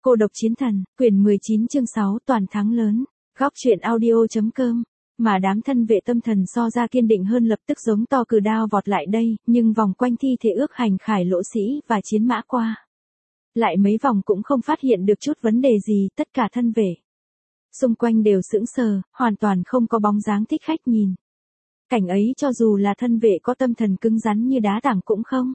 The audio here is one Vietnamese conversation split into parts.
Cô độc chiến thần, quyển 19 chương 6 toàn thắng lớn. Góc truyện audio.com. Mà đám thân vệ tâm thần so ra kiên định hơn lập tức giống to cử đao vọt lại đây, nhưng vòng quanh thi thể ước hành Khải Lỗ Sĩ và chiến mã qua. Lại mấy vòng cũng không phát hiện được chút vấn đề gì, tất cả thân vệ xung quanh đều sững sờ, hoàn toàn không có bóng dáng thích khách nhìn. Cảnh ấy cho dù là thân vệ có tâm thần cứng rắn như đá tảng cũng không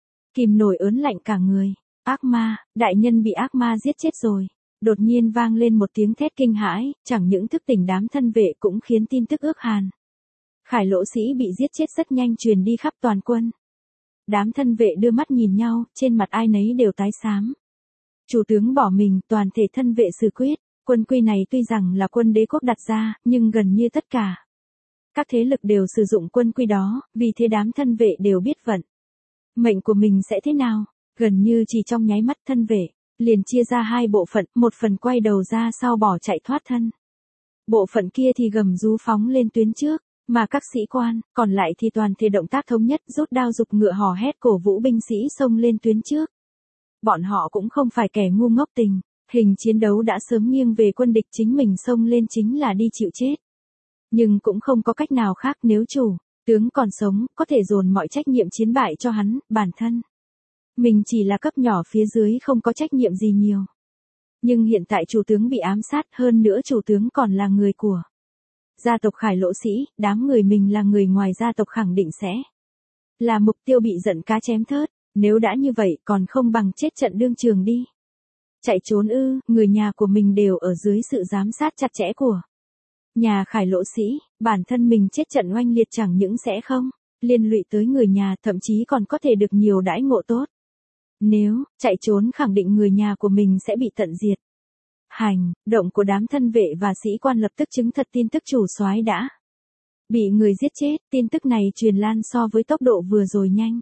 kìm nổi ớn lạnh cả người. Ác ma, đại nhân bị ác ma giết chết rồi. Đột nhiên vang lên một tiếng thét kinh hãi, chẳng những thức tỉnh đám thân vệ cũng khiến tin tức ước hàn Khải Lỗ Sĩ bị giết chết rất nhanh truyền đi khắp toàn quân. Đám thân vệ đưa mắt nhìn nhau, trên mặt ai nấy đều tái xám. Chủ tướng bỏ mình, toàn thể thân vệ xử quyết. Quân quy này tuy rằng là quân đế quốc đặt ra, nhưng gần như tất cả các thế lực đều sử dụng quân quy đó, vì thế đám thân vệ đều biết vận mệnh của mình sẽ thế nào. Gần như chỉ trong nháy mắt thân vệ liền chia ra hai bộ phận, một phần quay đầu ra sau bỏ chạy thoát thân. Bộ phận kia thì gầm rú phóng lên tuyến trước, mà các sĩ quan còn lại thì toàn thể động tác thống nhất rút đao giục ngựa hò hét cổ vũ binh sĩ xông lên tuyến trước. Bọn họ cũng không phải kẻ ngu ngốc tình, hình chiến đấu đã sớm nghiêng về quân địch, chính mình xông lên chính là đi chịu chết. Nhưng cũng không có cách nào khác, nếu chủ tướng còn sống, có thể dồn mọi trách nhiệm chiến bại cho hắn, bản thân mình chỉ là cấp nhỏ phía dưới không có trách nhiệm gì nhiều. Nhưng hiện tại chủ tướng bị ám sát, hơn nữa chủ tướng còn là người của gia tộc Khải Lỗ Sĩ, đám người mình là người ngoài gia tộc khẳng định sẽ là mục tiêu bị giận cá chém thớt. Nếu đã như vậy còn không bằng chết trận đương trường đi. Chạy trốn ư? Người nhà của mình đều ở dưới sự giám sát chặt chẽ của nhà Khải Lỗ Sĩ, bản thân mình chết trận oanh liệt chẳng những sẽ không liên lụy tới người nhà, thậm chí còn có thể được nhiều đãi ngộ tốt. Nếu chạy trốn khẳng định người nhà của mình sẽ bị tận diệt. Hành động của đám thân vệ và sĩ quan lập tức chứng thật tin tức chủ soái đã bị người giết chết. Tin tức này truyền lan so với tốc độ vừa rồi nhanh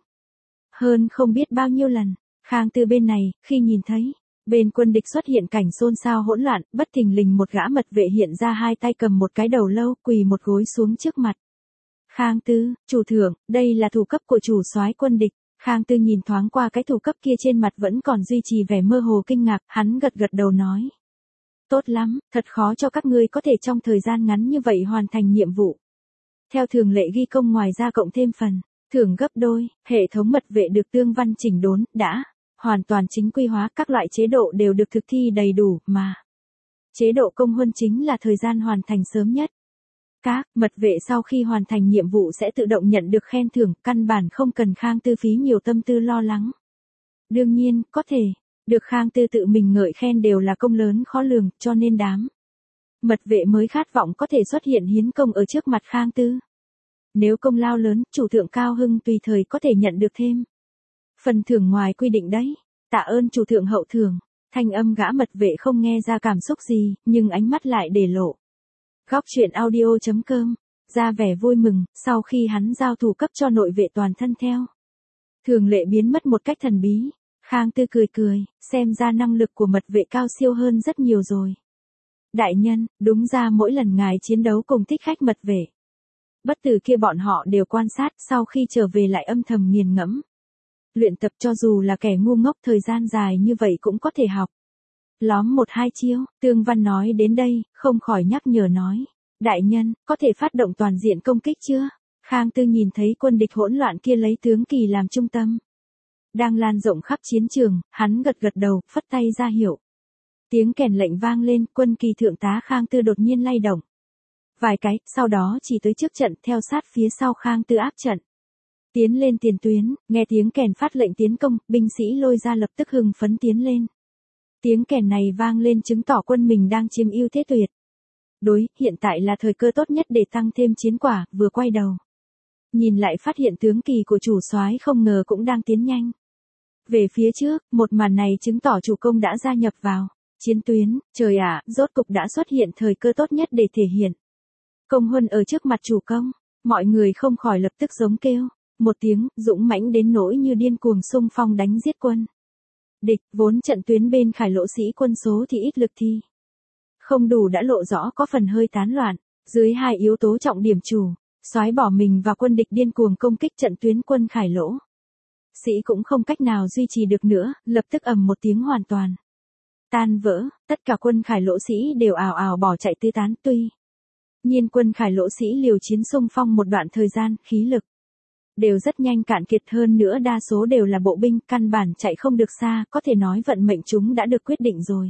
hơn không biết bao nhiêu lần. Khang Tư bên này, khi nhìn thấy bên quân địch xuất hiện cảnh xôn xao hỗn loạn, bất thình lình một gã mật vệ hiện ra, hai tay cầm một cái đầu lâu, quỳ một gối xuống trước mặt Khang Tư. Chủ thượng, đây là thủ cấp của chủ soái quân địch. Khang Tư nhìn thoáng qua cái thủ cấp kia, trên mặt vẫn còn duy trì vẻ mơ hồ kinh ngạc, hắn gật gật đầu nói. Tốt lắm, thật khó cho các ngươi có thể trong thời gian ngắn như vậy hoàn thành nhiệm vụ. Theo thường lệ ghi công, ngoài ra cộng thêm phần thưởng gấp đôi. Hệ thống mật vệ được tương văn chỉnh đốn, đã hoàn toàn chính quy hóa, các loại chế độ đều được thực thi đầy đủ, mà chế độ công huân chính là thời gian hoàn thành sớm nhất. Các mật vệ sau khi hoàn thành nhiệm vụ sẽ tự động nhận được khen thưởng, căn bản không cần Khang Tư phí nhiều tâm tư lo lắng. Đương nhiên, có thể được Khang Tư tự mình ngợi khen đều là công lớn khó lường, cho nên đám mật vệ mới khát vọng có thể xuất hiện hiến công ở trước mặt Khang Tư. Nếu công lao lớn, chủ thượng cao hưng tùy thời có thể nhận được thêm phần thưởng ngoài quy định đấy. Tạ ơn chủ thượng hậu thưởng. Thanh âm gã mật vệ không nghe ra cảm xúc gì, nhưng ánh mắt lại để lộ. Góc truyện audio.com. Ra vẻ vui mừng, sau khi hắn giao thủ cấp cho nội vệ toàn thân theo thường lệ biến mất một cách thần bí. Khang Tư cười cười, xem ra năng lực của mật vệ cao siêu hơn rất nhiều rồi. Đại nhân, đúng ra mỗi lần ngài chiến đấu cùng thích khách mật vệ bất tử kia, bọn họ đều quan sát, sau khi trở về lại âm thầm nghiền ngẫm luyện tập, cho dù là kẻ ngu ngốc thời gian dài như vậy cũng có thể học lóm một hai chiêu. Tương Văn nói đến đây, không khỏi nhắc nhở nói. Đại nhân, có thể phát động toàn diện công kích chưa? Khang Tư nhìn thấy quân địch hỗn loạn kia lấy tướng Kỳ làm trung tâm đang lan rộng khắp chiến trường, hắn gật gật đầu, phất tay ra hiệu. Tiếng kèn lệnh vang lên, quân Kỳ thượng tá Khang Tư đột nhiên lay động vài cái, sau đó chỉ tới trước trận, theo sát phía sau Khang Tư áp trận tiến lên tiền tuyến. Nghe tiếng kèn phát lệnh tiến công, binh sĩ lôi ra lập tức hưng phấn tiến lên. Tiếng kèn này vang lên chứng tỏ quân mình đang chiếm ưu thế tuyệt đối, hiện tại là thời cơ tốt nhất để tăng thêm chiến quả. Vừa quay đầu nhìn lại phát hiện tướng Kỳ của chủ soái không ngờ cũng đang tiến nhanh về phía trước. Một màn này chứng tỏ chủ công đã gia nhập vào chiến tuyến. Trời ạ, rốt cục đã xuất hiện thời cơ tốt nhất để thể hiện công huân ở trước mặt chủ công. Mọi người không khỏi lập tức giống kêu một tiếng, dũng mãnh đến nỗi như điên cuồng xung phong đánh giết quân địch. Vốn trận tuyến bên Khải Lỗ Sĩ quân số thì ít, lực thì không đủ đã lộ rõ có phần hơi tán loạn. Dưới hai yếu tố trọng điểm, chủ soái bỏ mình và quân địch điên cuồng công kích trận tuyến, quân Khải Lỗ Sĩ cũng không cách nào duy trì được nữa, lập tức ầm một tiếng hoàn toàn Tan vỡ, tất cả quân Khải Lỗ sĩ đều ào ào bỏ chạy tứ tán. Tuy nhiên quân Khải Lỗ sĩ liều chiến xung phong một đoạn thời gian, khí lực đều rất nhanh cạn kiệt, hơn nữa đa số đều là bộ binh, căn bản chạy không được xa, có thể nói vận mệnh chúng đã được quyết định rồi.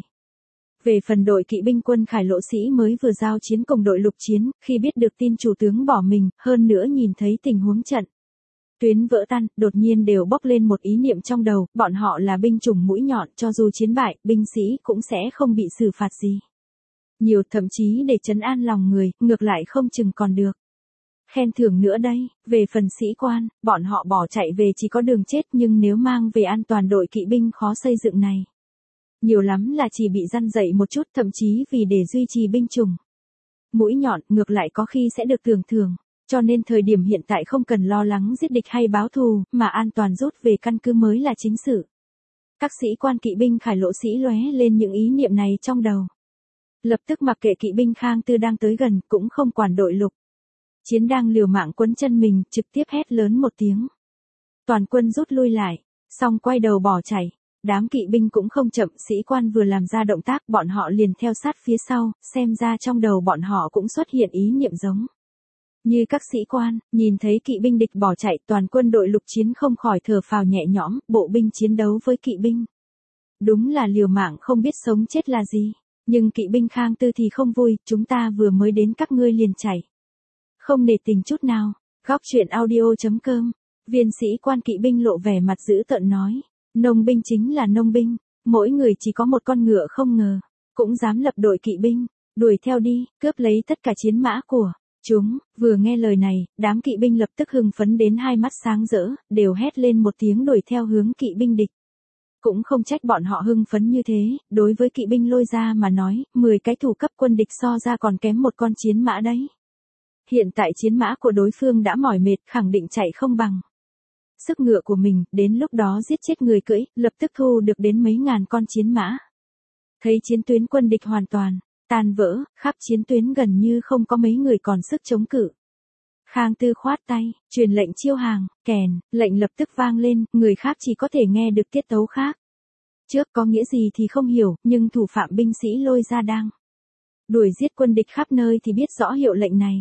Về phần đội kỵ binh quân Khải Lỗ sĩ mới vừa giao chiến cùng đội lục chiến, khi biết được tin chủ tướng bỏ mình, hơn nữa nhìn thấy tình huống trận tuyến vỡ tan, đột nhiên đều bốc lên một ý niệm trong đầu, bọn họ là binh chủng mũi nhọn, cho dù chiến bại, binh sĩ cũng sẽ không bị xử phạt gì nhiều, thậm chí để trấn an lòng người, ngược lại không chừng còn được khen thưởng nữa đây. Về phần sĩ quan, bọn họ bỏ chạy về chỉ có đường chết, nhưng nếu mang về an toàn đội kỵ binh khó xây dựng này, nhiều lắm là chỉ bị răn dậy một chút, thậm chí vì để duy trì binh chủng mũi nhọn, ngược lại có khi sẽ được tưởng thưởng. Cho nên thời điểm hiện tại không cần lo lắng giết địch hay báo thù, mà an toàn rút về căn cứ mới là chính sự. Các sĩ quan kỵ binh Khải Lỗ sĩ lóe lên những ý niệm này trong đầu. Lập tức mặc kệ kỵ binh Khang Tư đang tới gần, cũng không quản đội lục chiến đang liều mạng quấn chân mình, trực tiếp hét lớn một tiếng. Toàn quân rút lui lại, xong quay đầu bỏ chạy. Đám kỵ binh cũng không chậm, sĩ quan vừa làm ra động tác, bọn họ liền theo sát phía sau, xem ra trong đầu bọn họ cũng xuất hiện ý niệm giống như các sĩ quan. Nhìn thấy kỵ binh địch bỏ chạy, toàn quân đội lục chiến không khỏi thở phào nhẹ nhõm, bộ binh chiến đấu với kỵ binh đúng là liều mạng không biết sống chết là gì. Nhưng kỵ binh Khang Tư thì không vui, chúng ta vừa mới đến các ngươi liền chạy, không nể tình chút nào. Góc truyện audio.com. Viên sĩ quan kỵ binh lộ vẻ mặt dữ tợn nói, nông binh chính là nông binh, mỗi người chỉ có một con ngựa, không ngờ cũng dám lập đội kỵ binh, đuổi theo đi, cướp lấy tất cả chiến mã của chúng. Vừa nghe lời này, đám kỵ binh lập tức hưng phấn đến hai mắt sáng rỡ, đều hét lên một tiếng đuổi theo hướng kỵ binh địch. Cũng không trách bọn họ hưng phấn như thế, đối với kỵ binh Lôi Gia mà nói, 10 cái thủ cấp quân địch so ra còn kém một con chiến mã đấy. Hiện tại chiến mã của đối phương đã mỏi mệt, khẳng định chạy không bằng sức ngựa của mình, đến lúc đó giết chết người cưỡi, lập tức thu được đến mấy ngàn con chiến mã. Thấy chiến tuyến quân địch hoàn toàn tan vỡ, khắp chiến tuyến gần như không có mấy người còn sức chống cự. Khang Tư khoát tay, truyền lệnh chiêu hàng, kèn, lệnh lập tức vang lên, người khác chỉ có thể nghe được tiết tấu khác. Trước có nghĩa gì thì không hiểu, nhưng thủ phạm binh sĩ Lôi Gia đang đuổi giết quân địch khắp nơi thì biết rõ hiệu lệnh này.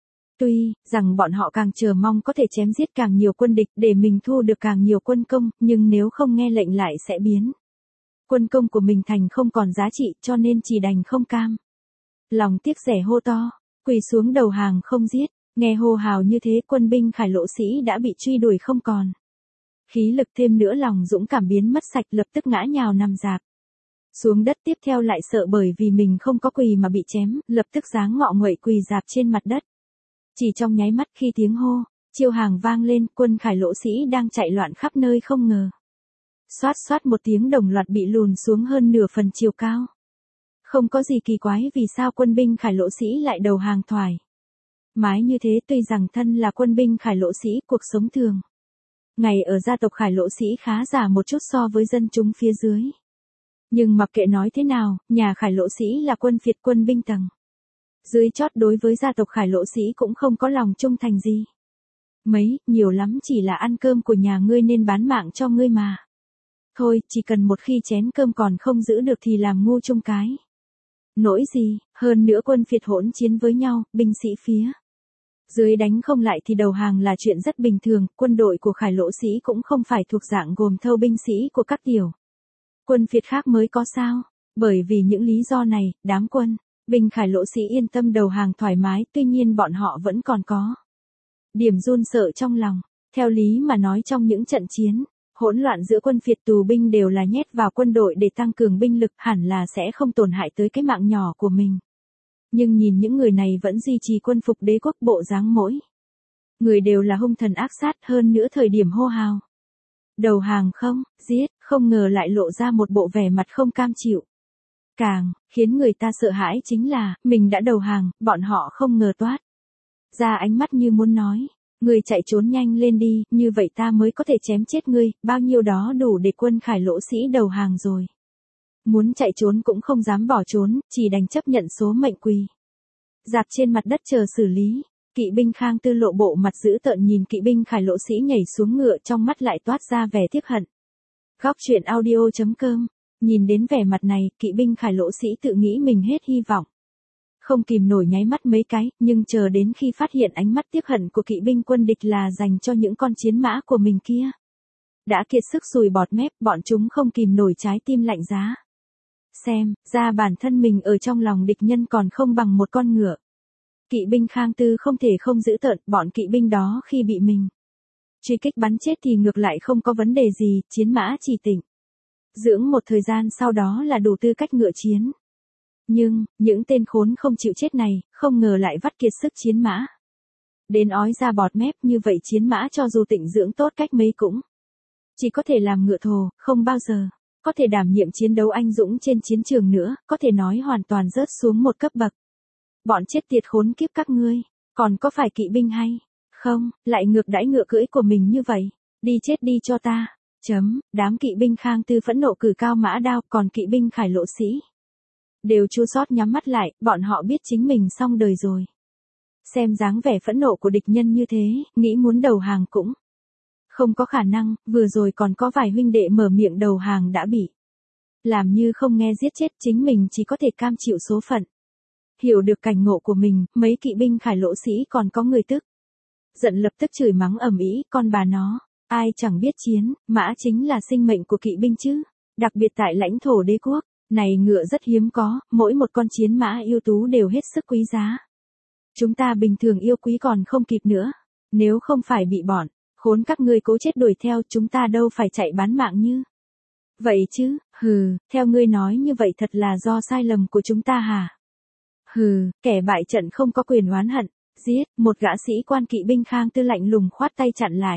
Tuy rằng bọn họ càng chờ mong có thể chém giết càng nhiều quân địch để mình thu được càng nhiều quân công, nhưng nếu không nghe lệnh lại sẽ biến quân công của mình thành không còn giá trị, cho nên chỉ đành không cam lòng tiếc rẻ hô to, quỳ xuống đầu hàng không giết. Nghe hô hào như thế, quân binh Khải Lỗ sĩ đã bị truy đuổi không còn khí lực, thêm nữa lòng dũng cảm biến mất sạch, lập tức ngã nhào nằm rạp xuống đất. Tiếp theo lại sợ bởi vì mình không có quỳ mà bị chém, lập tức giáng ngọ nguậy quỳ rạp trên mặt đất. Chỉ trong nháy mắt khi tiếng hô chiêu hàng vang lên, quân Khải Lỗ sĩ đang chạy loạn khắp nơi không ngờ xoát xoát một tiếng đồng loạt bị lùn xuống hơn nửa phần chiều cao. Không có gì kỳ quái vì sao quân binh Khải Lỗ sĩ lại đầu hàng thoải mái như thế. Tuy rằng thân là quân binh Khải Lỗ sĩ, cuộc sống thường ngày ở gia tộc Khải Lỗ sĩ khá giả một chút so với dân chúng phía dưới. Nhưng mặc kệ nói thế nào, nhà Khải Lỗ sĩ là quân phiệt, quân binh tầng dưới chót đối với gia tộc Khải Lỗ sĩ cũng không có lòng trung thành gì mấy, nhiều lắm chỉ là ăn cơm của nhà ngươi nên bán mạng cho ngươi mà thôi, chỉ cần một khi chén cơm còn không giữ được thì làm ngu chung cái nỗi gì. Hơn nữa quân phiệt hỗn chiến với nhau, binh sĩ phía dưới đánh không lại thì đầu hàng là chuyện rất bình thường. Quân đội của Khải Lỗ sĩ cũng không phải thuộc dạng gồm thâu binh sĩ của các tiểu quân phiệt khác mới có sao. Bởi vì những lý do này, đám quân binh Khải Lỗ sĩ yên tâm đầu hàng thoải mái, tuy nhiên bọn họ vẫn còn có điểm run sợ trong lòng. Theo lý mà nói, trong những trận chiến hỗn loạn giữa quân phiệt, tù binh đều là nhét vào quân đội để tăng cường binh lực, hẳn là sẽ không tổn hại tới cái mạng nhỏ của mình. Nhưng nhìn những người này vẫn duy trì quân phục đế quốc, bộ dáng mỗi người đều là hung thần ác sát, hơn nữa thời điểm hô hào đầu hàng không giết, không ngờ lại lộ ra một bộ vẻ mặt không cam chịu. Càng khiến người ta sợ hãi chính là, mình đã đầu hàng, bọn họ không ngờ toát ra ánh mắt như muốn nói, ngươi chạy trốn nhanh lên đi, như vậy ta mới có thể chém chết ngươi, bao nhiêu đó đủ để quân Khải Lỗ sĩ đầu hàng rồi. Muốn chạy trốn cũng không dám bỏ trốn, chỉ đành chấp nhận số mệnh quỳ rạp trên mặt đất chờ xử lý. Kỵ binh Khang Tư lộ bộ mặt dữ tợn nhìn kỵ binh Khải Lỗ sĩ nhảy xuống ngựa, trong mắt lại toát ra vẻ tiếc hận. Góc truyện audio.com. Nhìn đến vẻ mặt này, kỵ binh Khải Lỗ Sĩ tự nghĩ mình hết hy vọng. Không kìm nổi nháy mắt mấy cái, nhưng chờ đến khi phát hiện ánh mắt tiếc hận của kỵ binh quân địch là dành cho những con chiến mã của mình kia. Đã kiệt sức sùi bọt mép, bọn chúng không kìm nổi trái tim lạnh giá. Xem, ra bản thân mình ở trong lòng địch nhân còn không bằng một con ngựa. Kỵ binh Khang Tư không thể không giữ tợn, bọn kỵ binh đó khi bị mình truy kích bắn chết thì ngược lại không có vấn đề gì, chiến mã chỉ tỉnh dưỡng một thời gian sau đó là đủ tư cách ngựa chiến. Nhưng, những tên khốn không chịu chết này, không ngờ lại vắt kiệt sức chiến mã. Đến ói ra bọt mép, như vậy chiến mã cho dù tịnh dưỡng tốt cách mấy cũng chỉ có thể làm ngựa thồ, không bao giờ có thể đảm nhiệm chiến đấu anh dũng trên chiến trường nữa, có thể nói hoàn toàn rớt xuống một cấp bậc. Bọn chết tiệt khốn kiếp các ngươi, còn có phải kỵ binh hay không, lại ngược đãi ngựa cưỡi của mình như vậy, đi chết đi cho ta. Đám kỵ binh Khang Tư phẫn nộ cử cao mã đao, còn kỵ binh Khải Lỗ Sĩ đều chua xót nhắm mắt lại, bọn họ biết chính mình xong đời rồi. Xem dáng vẻ phẫn nộ của địch nhân như thế, nghĩ muốn đầu hàng cũng không có khả năng, vừa rồi còn có vài huynh đệ mở miệng đầu hàng đã bị làm như không nghe giết chết, chính mình chỉ có thể cam chịu số phận. Hiểu được cảnh ngộ của mình, mấy kỵ binh Khải Lỗ Sĩ còn có người tức giận lập tức chửi mắng ầm ĩ, con bà nó, ai chẳng biết chiến, mã chính là sinh mệnh của kỵ binh chứ, đặc biệt tại lãnh thổ đế quốc này ngựa rất hiếm có, mỗi một con chiến mã ưu tú đều hết sức quý giá. Chúng ta bình thường yêu quý còn không kịp nữa, nếu không phải bị bọn khốn các ngươi cố chết đuổi theo, chúng ta đâu phải chạy bán mạng như vậy chứ. Theo ngươi nói như vậy thật là do sai lầm của chúng ta hả? Kẻ bại trận không có quyền oán hận, giết. Một gã sĩ quan kỵ binh Khang Tư lạnh lùng khoát tay chặn lại.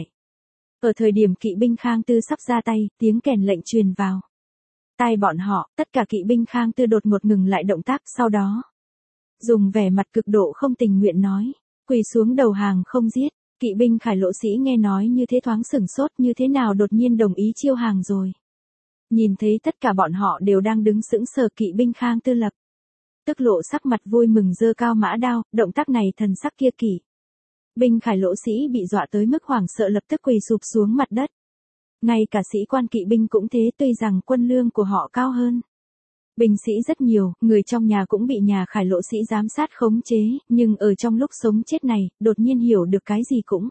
Ở thời điểm kỵ binh Khang Tư sắp ra tay, tiếng kèn lệnh truyền vào tai bọn họ, tất cả kỵ binh Khang Tư đột ngột ngừng lại động tác, sau đó dùng vẻ mặt cực độ không tình nguyện nói, quỳ xuống đầu hàng không giết. Kỵ binh Khải Lỗ Sĩ nghe nói như thế thoáng sửng sốt, như thế nào đột nhiên đồng ý chiêu hàng rồi. Nhìn thấy tất cả bọn họ đều đang đứng sững sờ, kỵ binh Khang Tư lập tức lộ sắc mặt vui mừng, giơ cao mã đao, động tác này thần sắc kia kỵ binh Khải Lỗ Sĩ bị dọa tới mức hoảng sợ lập tức quỳ sụp xuống mặt đất. Ngay cả sĩ quan kỵ binh cũng thế, tuy rằng quân lương của họ cao hơn binh sĩ rất nhiều, người trong nhà cũng bị nhà Khải Lỗ Sĩ giám sát khống chế, nhưng ở trong lúc sống chết này, đột nhiên hiểu được cái gì cũng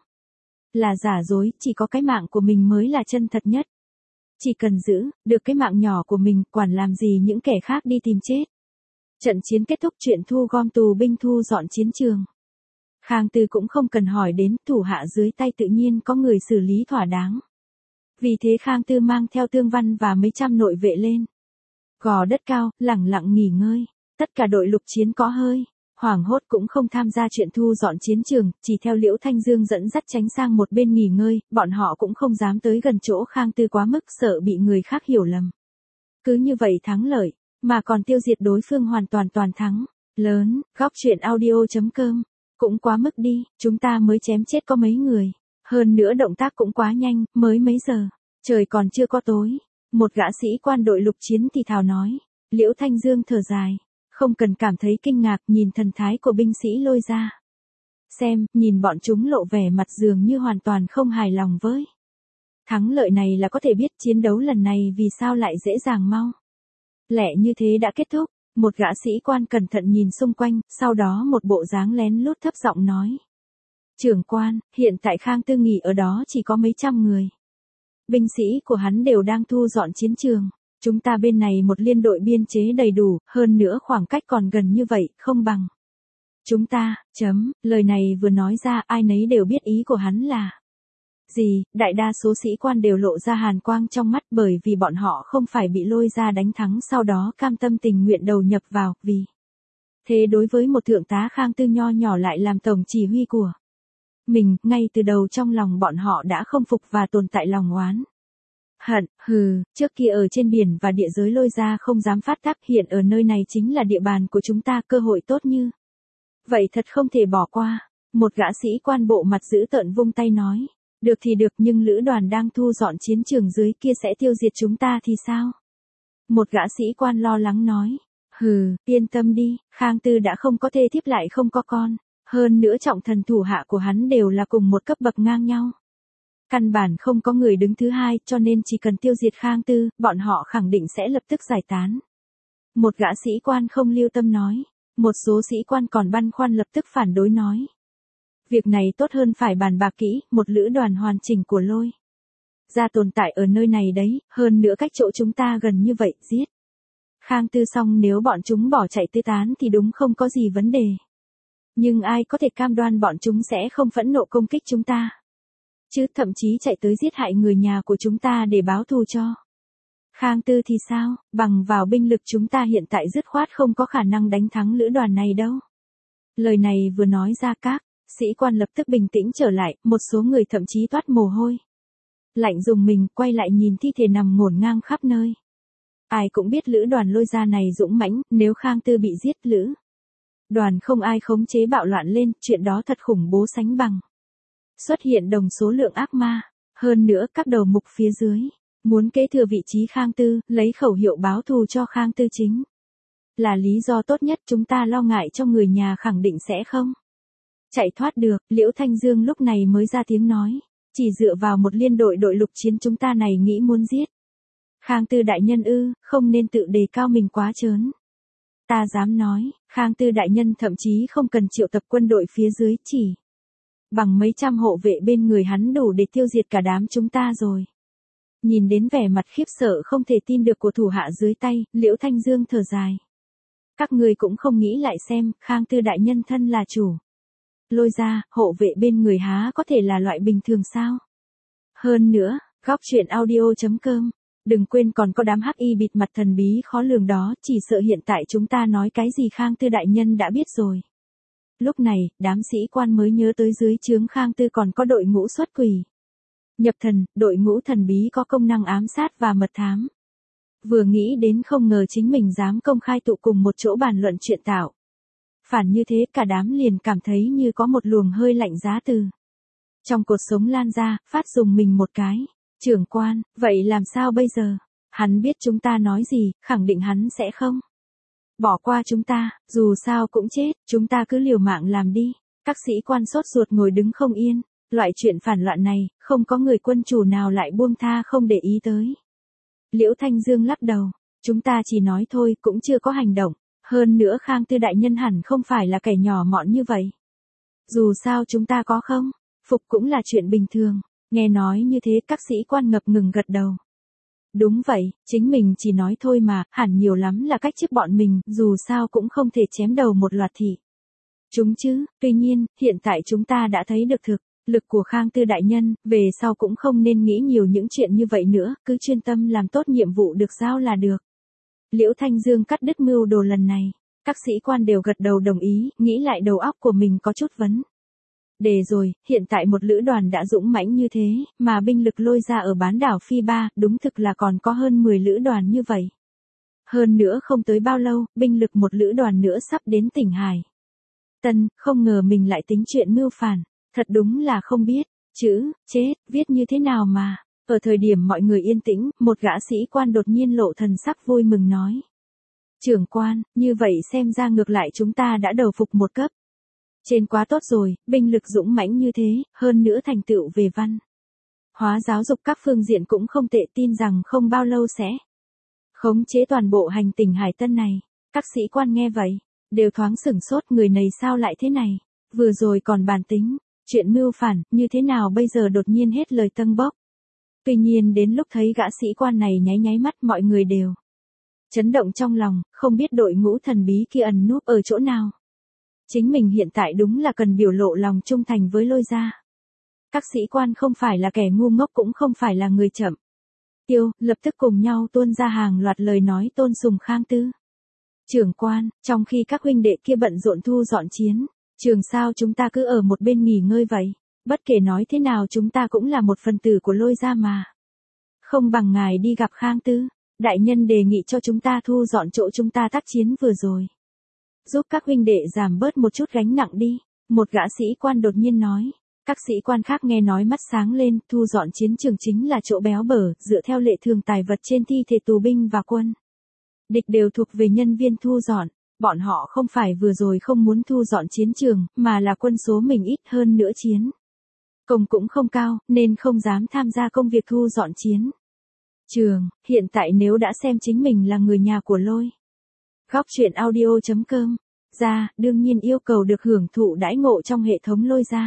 là giả dối, chỉ có cái mạng của mình mới là chân thật nhất. Chỉ cần giữ được cái mạng nhỏ của mình, quản làm gì những kẻ khác đi tìm chết. Trận chiến kết thúc, chuyện thu gom tù binh, thu dọn chiến trường. Khang Tư cũng không cần hỏi đến, thủ hạ dưới tay tự nhiên có người xử lý thỏa đáng. Vì thế Khang Tư mang theo Tương Văn và mấy trăm nội vệ lên gò đất cao, lẳng lặng nghỉ ngơi. Tất cả đội lục chiến có hơi hoảng hốt cũng không tham gia chuyện thu dọn chiến trường, chỉ theo Liễu Thanh Dương dẫn dắt tránh sang một bên nghỉ ngơi, bọn họ cũng không dám tới gần chỗ Khang Tư quá mức, sợ bị người khác hiểu lầm. Cứ như vậy thắng lợi, mà còn tiêu diệt đối phương hoàn toàn thắng lớn. Góc truyện audio.com cũng quá mức đi, chúng ta mới chém chết có mấy người, hơn nữa động tác cũng quá nhanh, mới mấy giờ, trời còn chưa có tối. Một gã sĩ quan đội lục chiến thì thào nói. Liễu Thanh Dương thở dài, không cần cảm thấy kinh ngạc, nhìn thần thái của binh sĩ Lôi ra. Xem, nhìn bọn chúng lộ vẻ mặt dường như hoàn toàn không hài lòng với thắng lợi này, là có thể biết chiến đấu lần này vì sao lại dễ dàng mau lẹ như thế đã kết thúc. Một gã sĩ quan cẩn thận nhìn xung quanh, sau đó một bộ dáng lén lút thấp giọng nói. Trưởng quan, hiện tại Khang Tư nghỉ ở đó chỉ có mấy trăm người. Binh sĩ của hắn đều đang thu dọn chiến trường. Chúng ta bên này một liên đội biên chế đầy đủ, hơn nữa khoảng cách còn gần như vậy, không bằng chúng ta. Lời này vừa nói ra, ai nấy đều biết ý của hắn là gì. Đại đa số sĩ quan đều lộ ra hàn quang trong mắt, bởi vì bọn họ không phải bị Lôi ra đánh thắng sau đó cam tâm tình nguyện đầu nhập vào, vì thế đối với một thượng tá Khang Tư nho nhỏ lại làm tổng chỉ huy của mình, ngay từ đầu trong lòng bọn họ đã không phục và tồn tại lòng oán hận. Trước kia ở trên biển và địa giới Lôi ra không dám phát tác, hiện ở nơi này chính là địa bàn của chúng ta, cơ hội tốt như vậy thật không thể bỏ qua. Một gã sĩ quan bộ mặt dữ tợn vung tay nói. Được thì được, nhưng lữ đoàn đang thu dọn chiến trường dưới kia sẽ tiêu diệt chúng ta thì sao? Một gã sĩ quan lo lắng nói. Yên tâm đi, Khang Tư đã không có thê thiếp lại không có con. Hơn nữa trọng thần thủ hạ của hắn đều là cùng một cấp bậc ngang nhau. Căn bản không có người đứng thứ hai, cho nên chỉ cần tiêu diệt Khang Tư, bọn họ khẳng định sẽ lập tức giải tán. Một gã sĩ quan không lưu tâm nói. Một số sĩ quan còn băn khoăn lập tức phản đối nói. Việc này tốt hơn phải bàn bạc kỹ, một lữ đoàn hoàn chỉnh của Lôi ra tồn tại ở nơi này đấy, hơn nữa cách chỗ chúng ta gần như vậy, giết Khang Tư xong nếu bọn chúng bỏ chạy tứ tán thì đúng không có gì vấn đề. Nhưng ai có thể cam đoan bọn chúng sẽ không phẫn nộ công kích chúng ta? Chứ thậm chí chạy tới giết hại người nhà của chúng ta để báo thù cho Khang Tư thì sao, bằng vào binh lực chúng ta hiện tại dứt khoát không có khả năng đánh thắng lữ đoàn này đâu. Lời này vừa nói ra các sĩ quan lập tức bình tĩnh trở lại, một số người thậm chí toát mồ hôi lạnh dùng mình, quay lại nhìn thi thể nằm ngổn ngang khắp nơi. Ai cũng biết lữ đoàn Lôi ra này dũng mãnh, nếu Khang Tư bị giết lữ đoàn không ai khống chế bạo loạn lên, chuyện đó thật khủng bố sánh bằng. Xuất hiện đồng số lượng ác ma, hơn nữa các đầu mục phía dưới muốn kế thừa vị trí Khang Tư, lấy khẩu hiệu báo thù cho Khang Tư chính là lý do tốt nhất. Chúng ta lo ngại cho người nhà khẳng định sẽ không chạy thoát được. Liễu Thanh Dương lúc này mới ra tiếng nói, chỉ dựa vào một liên đội đội lục chiến chúng ta này nghĩ muốn giết Khang Tư đại nhân ư, không nên tự đề cao mình quá trớn. Ta dám nói, Khang Tư đại nhân thậm chí không cần triệu tập quân đội phía dưới, chỉ bằng mấy trăm hộ vệ bên người hắn đủ để tiêu diệt cả đám chúng ta rồi. Nhìn đến vẻ mặt khiếp sợ không thể tin được của thủ hạ dưới tay, Liễu Thanh Dương thở dài. Các người cũng không nghĩ lại xem, Khang Tư đại nhân thân là chủ Lôi ra, hộ vệ bên người há có thể là loại bình thường sao? Hơn nữa, góc truyện audio.com, đừng quên còn có đám hắc y bịt mặt thần bí khó lường đó, chỉ sợ hiện tại chúng ta nói cái gì Khang Tư đại nhân đã biết rồi. Lúc này, đám sĩ quan mới nhớ tới dưới trướng Khang Tư còn có đội ngũ xuất quỷ nhập thần, đội ngũ thần bí có công năng ám sát và mật thám. Vừa nghĩ đến không ngờ chính mình dám công khai tụ cùng một chỗ bàn luận chuyện tạo phản như thế, cả đám liền cảm thấy như có một luồng hơi lạnh giá từ trong cột sống lan ra, phát dùng mình một cái. Trưởng quan, vậy làm sao bây giờ? Hắn biết chúng ta nói gì, khẳng định hắn sẽ không bỏ qua chúng ta, dù sao cũng chết, chúng ta cứ liều mạng làm đi. Các sĩ quan sốt ruột ngồi đứng không yên, loại chuyện phản loạn này, không có người quân chủ nào lại buông tha không để ý tới. Liễu Thanh Dương lắc đầu, chúng ta chỉ nói thôi, cũng chưa có hành động. Hơn nữa Khang Tư đại nhân hẳn không phải là kẻ nhỏ mọn như vậy. Dù sao chúng ta có không phục cũng là chuyện bình thường. Nghe nói như thế các sĩ quan ngập ngừng gật đầu. Đúng vậy, chính mình chỉ nói thôi mà, hẳn nhiều lắm là cách chức bọn mình, dù sao cũng không thể chém đầu một loạt thị chúng chứ. Tuy nhiên, hiện tại chúng ta đã thấy được thực lực của Khang Tư đại nhân, về sau cũng không nên nghĩ nhiều những chuyện như vậy nữa, cứ chuyên tâm làm tốt nhiệm vụ được giao là được. Liễu Thanh Dương cắt đứt mưu đồ lần này, các sĩ quan đều gật đầu đồng ý, nghĩ lại đầu óc của mình có chút vấn đề rồi, hiện tại một lữ đoàn đã dũng mãnh như thế, mà binh lực Lôi ra ở bán đảo Phi Ba, đúng thực là còn có hơn 10 lữ đoàn như vậy. Hơn nữa không tới bao lâu, binh lực một lữ đoàn nữa sắp đến tỉnh Hải Tân, không ngờ mình lại tính chuyện mưu phản, thật đúng là không biết, chữ, chết, viết như thế nào mà. Ở thời điểm mọi người yên tĩnh, một gã sĩ quan đột nhiên lộ thần sắc vui mừng nói. Trưởng quan, như vậy xem ra ngược lại chúng ta đã đầu phục một cấp trên quá tốt rồi, binh lực dũng mãnh như thế, hơn nữa thành tựu về văn hóa giáo dục các phương diện cũng không tệ, tin rằng không bao lâu sẽ khống chế toàn bộ hành tinh Hải Tân này. Các sĩ quan nghe vậy, đều thoáng sửng sốt, người này sao lại thế này, vừa rồi còn bàn tính chuyện mưu phản, như thế nào bây giờ đột nhiên hết lời tâng bốc. Tuy nhiên đến lúc thấy gã sĩ quan này nháy nháy mắt, mọi người đều chấn động trong lòng, không biết đội ngũ thần bí kia ẩn núp ở chỗ nào. Chính mình hiện tại đúng là cần biểu lộ lòng trung thành với Lôi gia. Các sĩ quan không phải là kẻ ngu ngốc, cũng không phải là người chậm tiêu, lập tức cùng nhau tuôn ra hàng loạt lời nói tôn sùng Khang Tư. Trưởng quan, trong khi các huynh đệ kia bận rộn thu dọn chiến trường, sao chúng ta cứ ở một bên nghỉ ngơi vậy? Bất kể nói thế nào chúng ta cũng là một phần tử của Lôi gia mà. Không bằng ngài đi gặp Khang Tư đại nhân, đề nghị cho chúng ta thu dọn chỗ chúng ta tác chiến vừa rồi, giúp các huynh đệ giảm bớt một chút gánh nặng đi. Một gã sĩ quan đột nhiên nói. Các sĩ quan khác nghe nói mắt sáng lên, thu dọn chiến trường chính là chỗ béo bở, dựa theo lệ thường tài vật trên thi thể tù binh và quân địch đều thuộc về nhân viên thu dọn. Bọn họ không phải vừa rồi không muốn thu dọn chiến trường, mà là quân số mình ít hơn nữa chiến Công cũng không cao, nên không dám tham gia công việc thu dọn chiến trường. Hiện tại nếu đã xem chính mình là người nhà của Lôi Góc Chuyện Audio.com ra, đương nhiên yêu cầu được hưởng thụ đãi ngộ trong hệ thống Lôi gia.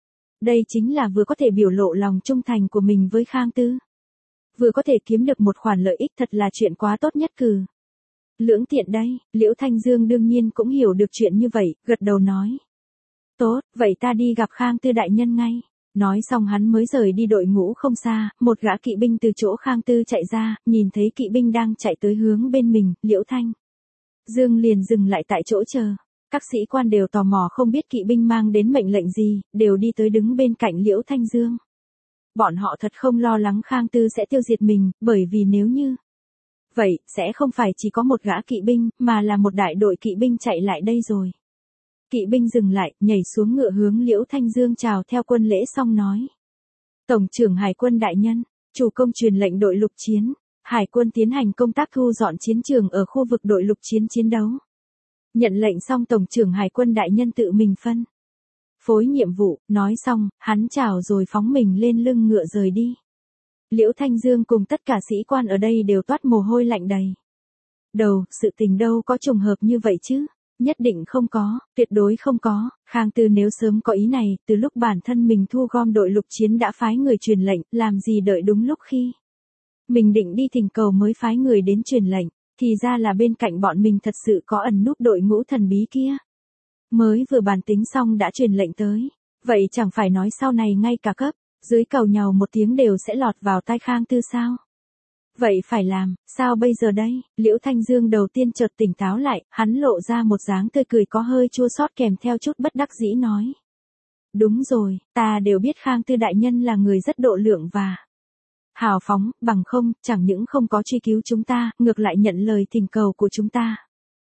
Đây chính là vừa có thể biểu lộ lòng trung thành của mình với Khang Tư, vừa có thể kiếm được một khoản lợi ích, thật là chuyện quá tốt nhất cử lưỡng tiện đây. Liễu Thanh Dương đương nhiên cũng hiểu được chuyện như vậy, gật đầu nói. Tốt, vậy ta đi gặp Khang Tư đại nhân ngay. Nói xong hắn mới rời đi. Đội ngũ không xa, một gã kỵ binh từ chỗ Khang Tư chạy ra, nhìn thấy kỵ binh đang chạy tới hướng bên mình, Liễu Thanh Dương liền dừng lại tại chỗ chờ. Các sĩ quan đều tò mò không biết kỵ binh mang đến mệnh lệnh gì, đều đi tới đứng bên cạnh Liễu Thanh Dương. Bọn họ thật không lo lắng Khang Tư sẽ tiêu diệt mình, bởi vì nếu như vậy, sẽ không phải chỉ có một gã kỵ binh, mà là một đại đội kỵ binh chạy lại đây rồi. Kỵ binh dừng lại, nhảy xuống ngựa hướng Liễu Thanh Dương chào theo quân lễ xong nói. Tổng trưởng Hải quân đại nhân, chủ công truyền lệnh đội lục chiến, Hải quân tiến hành công tác thu dọn chiến trường ở khu vực đội lục chiến chiến đấu. Nhận lệnh xong Tổng trưởng Hải quân đại nhân tự mình phân phối nhiệm vụ, nói xong, hắn chào rồi phóng mình lên lưng ngựa rời đi. Liễu Thanh Dương cùng tất cả sĩ quan ở đây đều toát mồ hôi lạnh đầy đầu, sự tình đâu có trùng hợp như vậy chứ. Nhất định không có, tuyệt đối không có. Khang Tư nếu sớm có ý này, từ lúc bản thân mình thu gom đội lục chiến đã phái người truyền lệnh, làm gì đợi đúng lúc khi mình định đi thỉnh cầu mới phái người đến truyền lệnh, thì ra là bên cạnh bọn mình thật sự có ẩn núp đội ngũ thần bí kia. Mới vừa bàn tính xong đã truyền lệnh tới, vậy chẳng phải nói sau này ngay cả cấp dưới càu nhàu một tiếng đều sẽ lọt vào tai Khang Tư sao? Vậy phải làm, sao bây giờ đây? Liễu Thanh Dương đầu tiên chợt tỉnh táo lại, hắn lộ ra một dáng tươi cười có hơi chua xót kèm theo chút bất đắc dĩ nói. Đúng rồi, ta đều biết Khang Tư đại nhân là người rất độ lượng và hào phóng, bằng không, chẳng những không có truy cứu chúng ta, ngược lại nhận lời thỉnh cầu của chúng ta.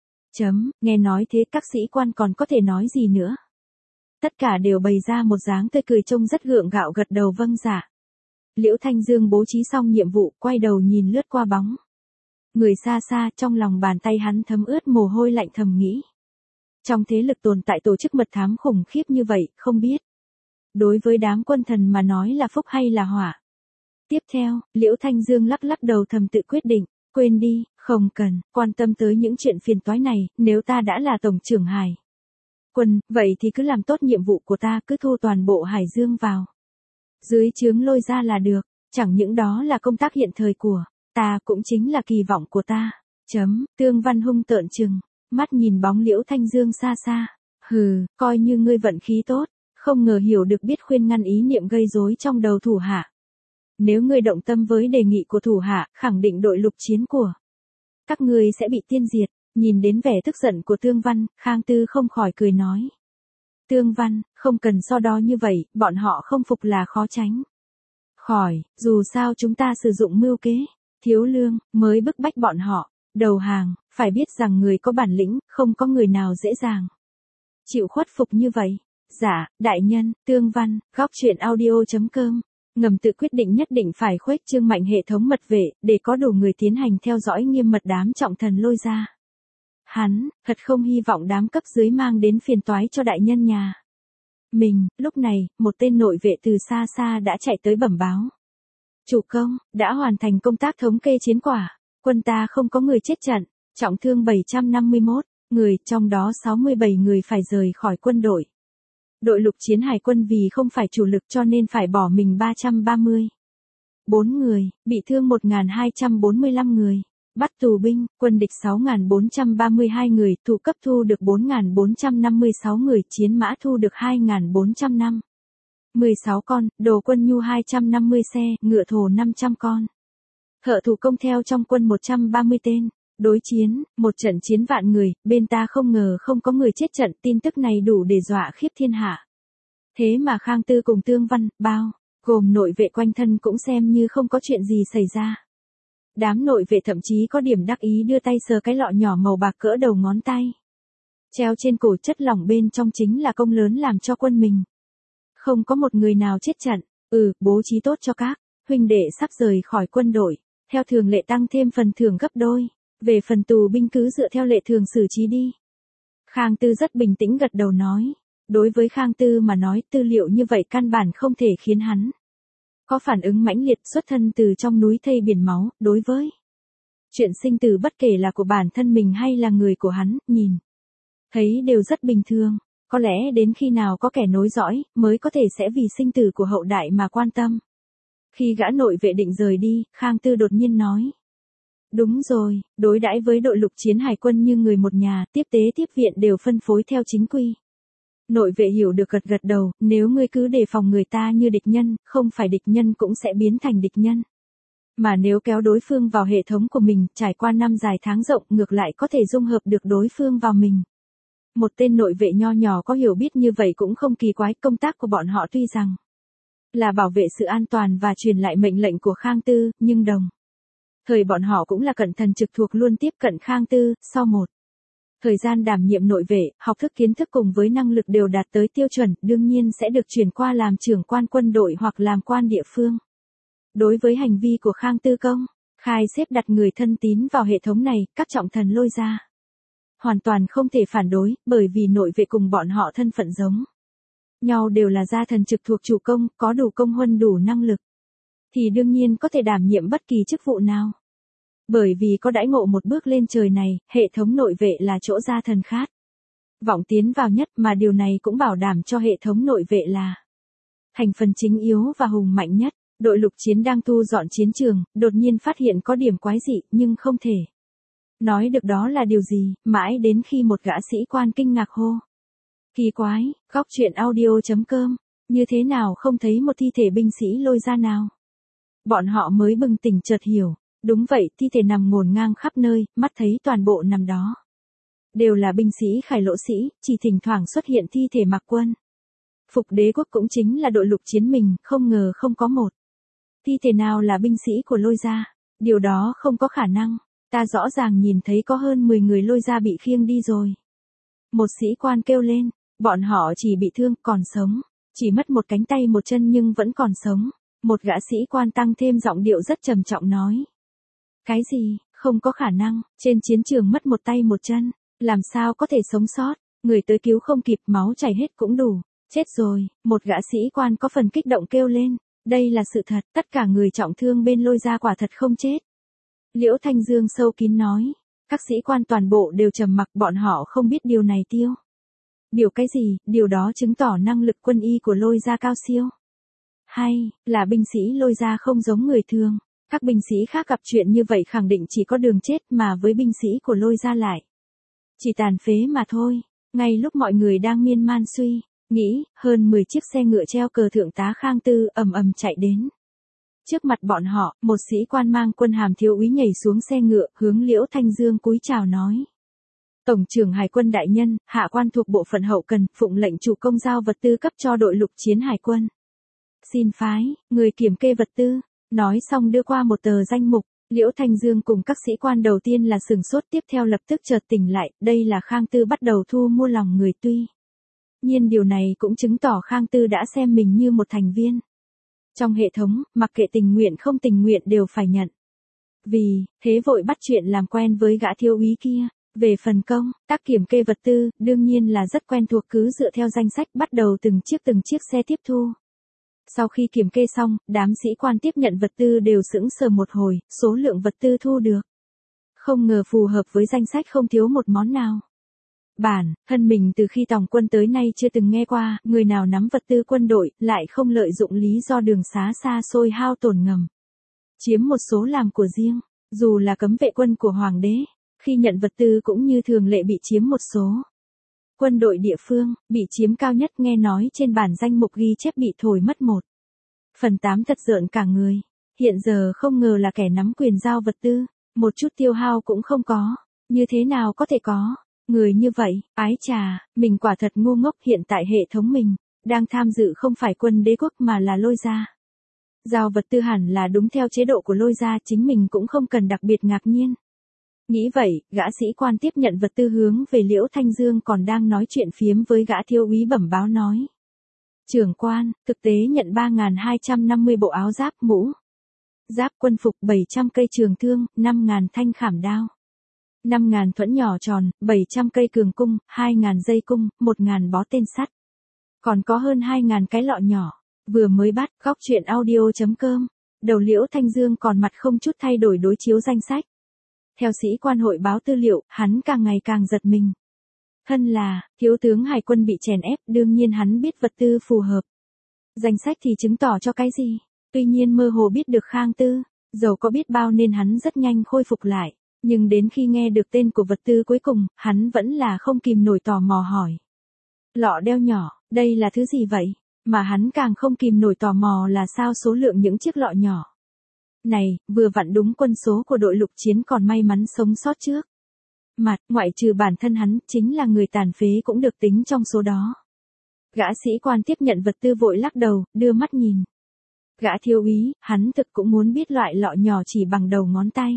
Nghe nói thế các sĩ quan còn có thể nói gì nữa? Tất cả đều bày ra một dáng tươi cười trông rất gượng gạo gật đầu vâng dạ. Liễu Thanh Dương bố trí xong nhiệm vụ, quay đầu nhìn lướt qua bóng người xa xa, trong lòng bàn tay hắn thấm ướt mồ hôi lạnh, thầm nghĩ. Trong thế lực tồn tại tổ chức mật thám khủng khiếp như vậy, không biết đối với đám quân thần mà nói là phúc hay là họa. Tiếp theo, Liễu Thanh Dương lắc lắc đầu thầm tự quyết định, quên đi, không cần quan tâm tới những chuyện phiền toái này, nếu ta đã là tổng trưởng Hải quân, vậy thì cứ làm tốt nhiệm vụ của ta, cứ thu toàn bộ Hải Dương vào dưới trướng Lôi ra là được, chẳng những đó là công tác hiện thời của ta, cũng chính là kỳ vọng của ta. Tương Văn hung tợn trừng mắt nhìn bóng Liễu Thanh Dương xa xa. Hừ, coi như ngươi vận khí tốt, không ngờ hiểu được biết khuyên ngăn ý niệm gây rối trong đầu thủ hạ. Nếu ngươi động tâm với đề nghị của thủ hạ, khẳng định đội lục chiến của các ngươi sẽ bị tiên diệt. Nhìn đến vẻ tức giận của Tương Văn, Khang Tư không khỏi cười nói. Tương Văn, không cần so đo như vậy, bọn họ không phục là khó tránh khỏi, dù sao chúng ta sử dụng mưu kế thiếu lương mới bức bách bọn họ đầu hàng, phải biết rằng người có bản lĩnh, không có người nào dễ dàng chịu khuất phục như vậy. Dạ, đại nhân. Tương Văn, Góc Chuyện Audio.com ngầm tự quyết định nhất định phải khuếch trương mạnh hệ thống mật vệ, để có đủ người tiến hành theo dõi nghiêm mật đám trọng thần Lôi ra. Hắn, thật không hy vọng đám cấp dưới mang đến phiền toái cho đại nhân nhà mình. Lúc này, một tên nội vệ từ xa xa đã chạy tới bẩm báo. Chủ công, đã hoàn thành công tác thống kê chiến quả. Quân ta không có người chết trận, trọng thương 751 người, trong đó 67 người phải rời khỏi quân đội. Đội lục chiến Hải quân vì không phải chủ lực cho nên phải bỏ mình 334 người, bị thương 1245 người. Bắt tù binh, quân địch 6.432 người, thủ cấp thu được 4.456 người, chiến mã thu được 2.416 con, đồ quân nhu 250 xe, ngựa thổ 500 con. Thợ thủ công theo trong quân 130 tên. Đối chiến, một trận chiến vạn người, bên ta không ngờ không có người chết trận, tin tức này đủ để dọa khiếp thiên hạ. Thế mà Khang Tư cùng Tương Văn, bao gồm nội vệ quanh thân cũng xem như không có chuyện gì xảy ra. Đám nội vệ thậm chí có điểm đắc ý đưa tay sờ cái lọ nhỏ màu bạc cỡ đầu ngón tay. Treo trên cổ, chất lỏng bên trong chính là công lớn làm cho quân mình. Không có một người nào chết trận. Bố trí tốt cho các huynh đệ sắp rời khỏi quân đội. Theo thường lệ tăng thêm phần thưởng gấp đôi. Về phần tù binh cứ dựa theo lệ thường xử trí đi. Khang Tư rất bình tĩnh gật đầu nói. Đối với Khang Tư mà nói, tư liệu như vậy căn bản không thể khiến hắn có phản ứng mãnh liệt. Xuất thân từ trong núi thây biển máu, đối với chuyện sinh tử bất kể là của bản thân mình hay là người của hắn, nhìn thấy đều rất bình thường. Có lẽ đến khi nào có kẻ nối dõi, mới có thể sẽ vì sinh tử của hậu đại mà quan tâm. Khi gã nội vệ định rời đi, Khang Tư đột nhiên nói. Đúng rồi, đối đãi với đội lục chiến hải quân như người một nhà, tiếp tế tiếp viện đều phân phối theo chính quy. Nội vệ hiểu được gật gật đầu, nếu ngươi cứ đề phòng người ta như địch nhân, không phải địch nhân cũng sẽ biến thành địch nhân. Mà nếu kéo đối phương vào hệ thống của mình, trải qua năm dài tháng rộng, ngược lại có thể dung hợp được đối phương vào mình. Một tên nội vệ nho nhỏ có hiểu biết như vậy cũng không kỳ quái. Công tác của bọn họ tuy rằng là bảo vệ sự an toàn và truyền lại mệnh lệnh của Khang Tư, nhưng đồng thời bọn họ cũng là cận thần trực thuộc luôn tiếp cận Khang Tư. Sau một thời gian đảm nhiệm nội vệ, học thức kiến thức cùng với năng lực đều đạt tới tiêu chuẩn, đương nhiên sẽ được chuyển qua làm trưởng quan quân đội hoặc làm quan địa phương. Đối với hành vi của Khang Tư công khai xếp đặt người thân tín vào hệ thống này, các trọng thần Lôi ra hoàn toàn không thể phản đối, bởi vì nội vệ cùng bọn họ thân phận giống nhau, đều là gia thần trực thuộc chủ công, có đủ công huân đủ năng lực, thì đương nhiên có thể đảm nhiệm bất kỳ chức vụ nào. Bởi vì có đãi ngộ một bước lên trời này, hệ thống nội vệ là chỗ gia thần khát vọng tiến vào nhất, mà điều này cũng bảo đảm cho hệ thống nội vệ là thành phần chính yếu và hùng mạnh nhất. Đội lục chiến đang thu dọn chiến trường, đột nhiên phát hiện có điểm quái dị, nhưng không thể nói được đó là điều gì, mãi đến khi một gã sĩ quan kinh ngạc hô. Kỳ quái, góc truyện audio.com, như thế nào không thấy một thi thể binh sĩ Lôi ra nào? Bọn họ mới bừng tỉnh chợt hiểu, đúng vậy, thi thể nằm ngổn ngang khắp nơi, mắt thấy toàn bộ nằm đó đều là binh sĩ Khải Lỗ sĩ, chỉ thỉnh thoảng xuất hiện thi thể mặc quân phục đế quốc, cũng chính là đội lục chiến mình, không ngờ không có một thi thể nào là binh sĩ của Lôi gia. Điều đó không có khả năng, ta rõ ràng nhìn thấy có hơn 10 người Lôi gia bị khiêng đi rồi. Một sĩ quan kêu lên, bọn họ chỉ bị thương, còn sống, chỉ mất một cánh tay một chân nhưng vẫn còn sống. Một gã sĩ quan tăng thêm giọng điệu rất trầm trọng nói. Cái gì, không có khả năng, trên chiến trường mất một tay một chân, làm sao có thể sống sót, người tới cứu không kịp, máu chảy hết cũng đủ, chết rồi. Một gã sĩ quan có phần kích động kêu lên, đây là sự thật, tất cả người trọng thương bên Lôi gia quả thật không chết. Liễu Thanh Dương sâu kín nói, các sĩ quan toàn bộ đều trầm mặc, bọn họ không biết điều này tiêu biểu cái gì, điều đó chứng tỏ năng lực quân y của Lôi gia cao siêu. Hay là binh sĩ Lôi gia không giống người thường, các binh sĩ khác gặp chuyện như vậy khẳng định chỉ có đường chết, mà với binh sĩ của Lôi gia lại chỉ tàn phế mà thôi. Ngay lúc mọi người đang miên man suy nghĩ, hơn 10 chiếc xe ngựa treo cờ thượng tá Khang Tư ầm ầm chạy đến. Trước mặt bọn họ, một sĩ quan mang quân hàm thiếu úy nhảy xuống xe ngựa, hướng Liễu Thanh Dương cúi chào nói. Tổng trưởng Hải quân đại nhân, hạ quan thuộc bộ phận hậu cần, phụng lệnh chủ công giao vật tư cấp cho đội lục chiến hải quân. Xin phái, người kiểm kê vật tư. Nói xong đưa qua một tờ danh mục. Liễu Thanh Dương cùng các sĩ quan đầu tiên là sửng sốt, tiếp theo lập tức chợt tỉnh lại, đây là Khang Tư bắt đầu thu mua lòng người, tuy nhiên điều này cũng chứng tỏ Khang Tư đã xem mình như một thành viên trong hệ thống, mặc kệ tình nguyện không tình nguyện đều phải nhận. Vì thế vội bắt chuyện làm quen với gã thiếu úy kia. Về phần công tác kiểm kê vật tư, đương nhiên là rất quen thuộc, cứ dựa theo danh sách bắt đầu từng chiếc xe tiếp thu. Sau khi kiểm kê xong, đám sĩ quan tiếp nhận vật tư đều sững sờ một hồi, số lượng vật tư thu được không ngờ phù hợp với danh sách, không thiếu một món nào. Bản thân mình từ khi tòng quân tới nay chưa từng nghe qua, người nào nắm vật tư quân đội, lại không lợi dụng lý do đường xá xa xôi hao tổn ngầm chiếm một số làm của riêng. Dù là cấm vệ quân của hoàng đế, khi nhận vật tư cũng như thường lệ bị chiếm một số. Quân đội địa phương, bị chiếm cao nhất, nghe nói trên bản danh mục ghi chép bị thổi mất 1/8, thật rợn cả người. Hiện giờ không ngờ là kẻ nắm quyền giao vật tư, một chút tiêu hao cũng không có. Như thế nào có thể có người như vậy, ái chà, mình quả thật ngu ngốc. Hiện tại hệ thống mình đang tham dự không phải quân đế quốc mà là Lôi gia. Giao vật tư hẳn là đúng theo chế độ của Lôi gia, chính mình cũng không cần đặc biệt ngạc nhiên. Nghĩ vậy, gã sĩ quan tiếp nhận vật tư hướng về Liễu Thanh Dương còn đang nói chuyện phiếm với gã thiếu úy bẩm báo nói. Trưởng quan, thực tế nhận 3.250 bộ áo giáp, mũ giáp quân phục, 700 cây trường thương, 5.000 thanh khảm đao, 5.000 thuẫn nhỏ tròn, 700 cây cường cung, 2.000 dây cung, 1.000 bó tên sắt. Còn có hơn 2.000 cái lọ nhỏ. Vừa mới bắt, góc chuyện audio.com. Đầu Liễu Thanh Dương còn mặt không chút thay đổi đối chiếu danh sách. Theo sĩ quan hội báo tư liệu, hắn càng ngày càng giật mình. Thân là, thiếu tướng hải quân bị chèn ép, đương nhiên hắn biết vật tư phù hợp. Danh sách thì chứng tỏ cho cái gì? Tuy nhiên mơ hồ biết được Khang Tư, dầu có biết bao nên hắn rất nhanh khôi phục lại. Nhưng đến khi nghe được tên của vật tư cuối cùng, hắn vẫn là không kìm nổi tò mò hỏi. Lọ đeo nhỏ, đây là thứ gì vậy? Mà hắn càng không kìm nổi tò mò là sao số lượng những chiếc lọ nhỏ này, vừa vặn đúng quân số của đội lục chiến còn may mắn sống sót trước. Mặt, ngoại trừ bản thân hắn, chính là người tàn phế cũng được tính trong số đó. Gã sĩ quan tiếp nhận vật tư vội lắc đầu, đưa mắt nhìn. Gã thiếu úy, hắn thực cũng muốn biết loại lọ nhỏ chỉ bằng đầu ngón tay.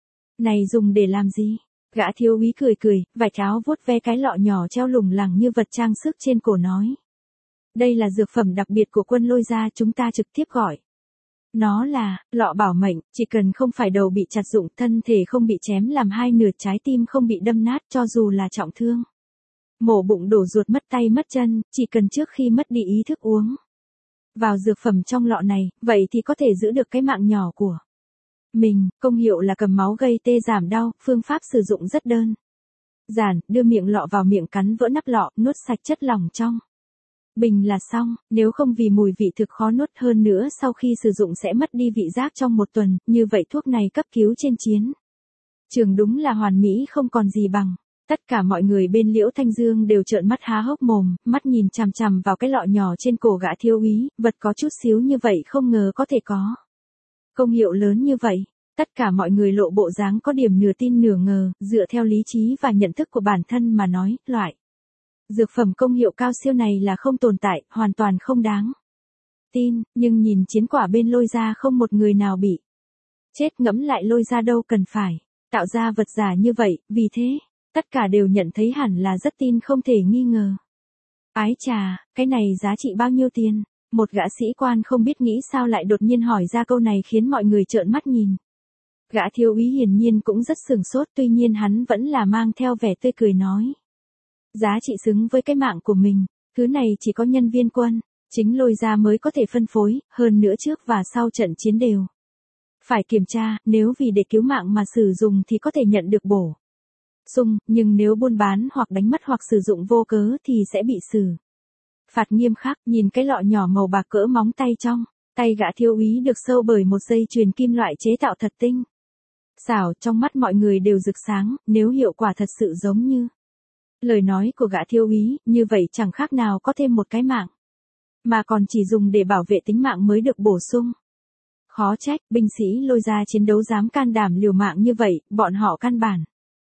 Này dùng để làm gì? Gã thiếu úy cười cười, vạch áo vuốt ve cái lọ nhỏ treo lủng lẳng như vật trang sức trên cổ nói. Đây là dược phẩm đặc biệt của quân Lôi gia, chúng ta trực tiếp gọi. Nó là, lọ bảo mệnh, chỉ cần không phải đầu bị chặt rụng, thân thể không bị chém làm hai nửa, trái tim không bị đâm nát cho dù là trọng thương. Mổ bụng đổ ruột mất tay mất chân, chỉ cần trước khi mất đi ý thức uống vào dược phẩm trong lọ này, vậy thì có thể giữ được cái mạng nhỏ của mình. Công hiệu là cầm máu gây tê giảm đau, phương pháp sử dụng rất đơn giản, đưa miệng lọ vào miệng cắn vỡ nắp lọ, nuốt sạch chất lỏng trong bình là xong, nếu không vì mùi vị thực khó nuốt, hơn nữa sau khi sử dụng sẽ mất đi vị giác trong 1 tuần, như vậy thuốc này cấp cứu trên chiến trường đúng là hoàn mỹ không còn gì bằng. Tất cả mọi người bên Liễu Thanh Dương đều trợn mắt há hốc mồm, mắt nhìn chằm chằm vào cái lọ nhỏ trên cổ gã thiếu úy, vật có chút xíu như vậy không ngờ có thể có công hiệu lớn như vậy. Tất cả mọi người lộ bộ dáng có điểm nửa tin nửa ngờ, dựa theo lý trí và nhận thức của bản thân mà nói, loại dược phẩm công hiệu cao siêu này là không tồn tại, hoàn toàn không đáng tin, nhưng nhìn chiến quả bên Lôi gia không một người nào bị chết, ngẫm lại Lôi gia đâu cần phải tạo ra vật giả như vậy, vì thế, tất cả đều nhận thấy hẳn là rất tin không thể nghi ngờ. Ái chà, cái này giá trị bao nhiêu tiền? Một gã sĩ quan không biết nghĩ sao lại đột nhiên hỏi ra câu này khiến mọi người trợn mắt nhìn. Gã thiếu úy hiển nhiên cũng rất sửng sốt, tuy nhiên hắn vẫn là mang theo vẻ tươi cười nói. Giá trị xứng với cái mạng của mình, thứ này chỉ có nhân viên quân chính Lôi gia mới có thể phân phối, hơn nữa trước và sau trận chiến đều phải kiểm tra, nếu vì để cứu mạng mà sử dụng thì có thể nhận được bổ sung, nhưng nếu buôn bán hoặc đánh mất hoặc sử dụng vô cớ thì sẽ bị xử phạt nghiêm khắc. Nhìn cái lọ nhỏ màu bạc cỡ móng tay trong tay gã thiếu úy được sâu bởi một dây chuyền kim loại chế tạo thật tinh xảo, trong mắt mọi người đều rực sáng, nếu hiệu quả thật sự giống như lời nói của gã thiếu úy, như vậy chẳng khác nào có thêm một cái mạng, mà còn chỉ dùng để bảo vệ tính mạng mới được bổ sung. Khó trách, binh sĩ Lôi gia chiến đấu dám can đảm liều mạng như vậy, bọn họ căn bản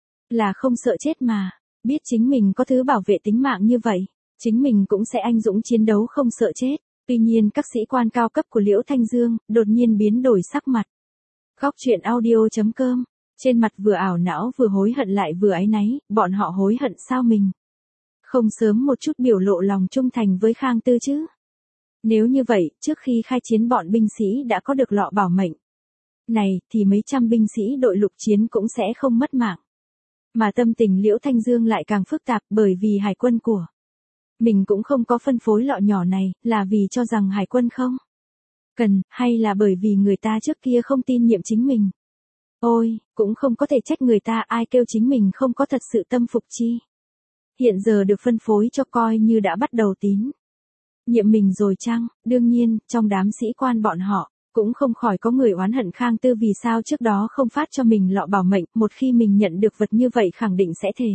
là không sợ chết mà, biết chính mình có thứ bảo vệ tính mạng như vậy, chính mình cũng sẽ anh dũng chiến đấu không sợ chết. Tuy nhiên các sĩ quan cao cấp của Liễu Thanh Dương đột nhiên biến đổi sắc mặt. Góc chuyện audio.com, trên mặt vừa ảo não vừa hối hận lại vừa áy náy, bọn họ hối hận sao mình không sớm một chút biểu lộ lòng trung thành với Khang Tư chứ. Nếu như vậy, trước khi khai chiến bọn binh sĩ đã có được lọ bảo mệnh này, thì mấy trăm binh sĩ đội lục chiến cũng sẽ không mất mạng. Mà tâm tình Liễu Thanh Dương lại càng phức tạp, bởi vì hải quân của mình cũng không có phân phối lọ nhỏ này, là vì cho rằng hải quân không cần, hay là bởi vì người ta trước kia không tin nhiệm chính mình. Ôi, cũng không có thể trách người ta, ai kêu chính mình không có thật sự tâm phục chi. Hiện giờ được phân phối cho coi như đã bắt đầu tín nhiệm mình rồi chăng? Đương nhiên, trong đám sĩ quan bọn họ cũng không khỏi có người oán hận Khang Tư vì sao trước đó không phát cho mình lọ bảo mệnh, một khi mình nhận được vật như vậy khẳng định sẽ thề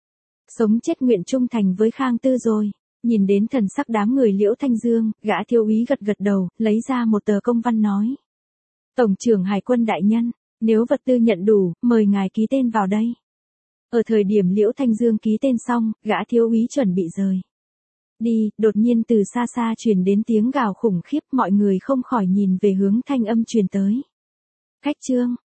sống chết nguyện trung thành với Khang Tư rồi. Nhìn đến thần sắc đám người Liễu Thanh Dương, gã thiếu úy gật gật đầu, lấy ra một tờ công văn nói. Tổng trưởng Hải quân đại nhân, nếu vật tư nhận đủ, mời ngài ký tên vào đây. Ở thời điểm Liễu Thanh Dương ký tên xong, gã thiếu úy chuẩn bị rời đi, đột nhiên từ xa xa truyền đến tiếng gào khủng khiếp, mọi người không khỏi nhìn về hướng thanh âm truyền tới. Khách trương,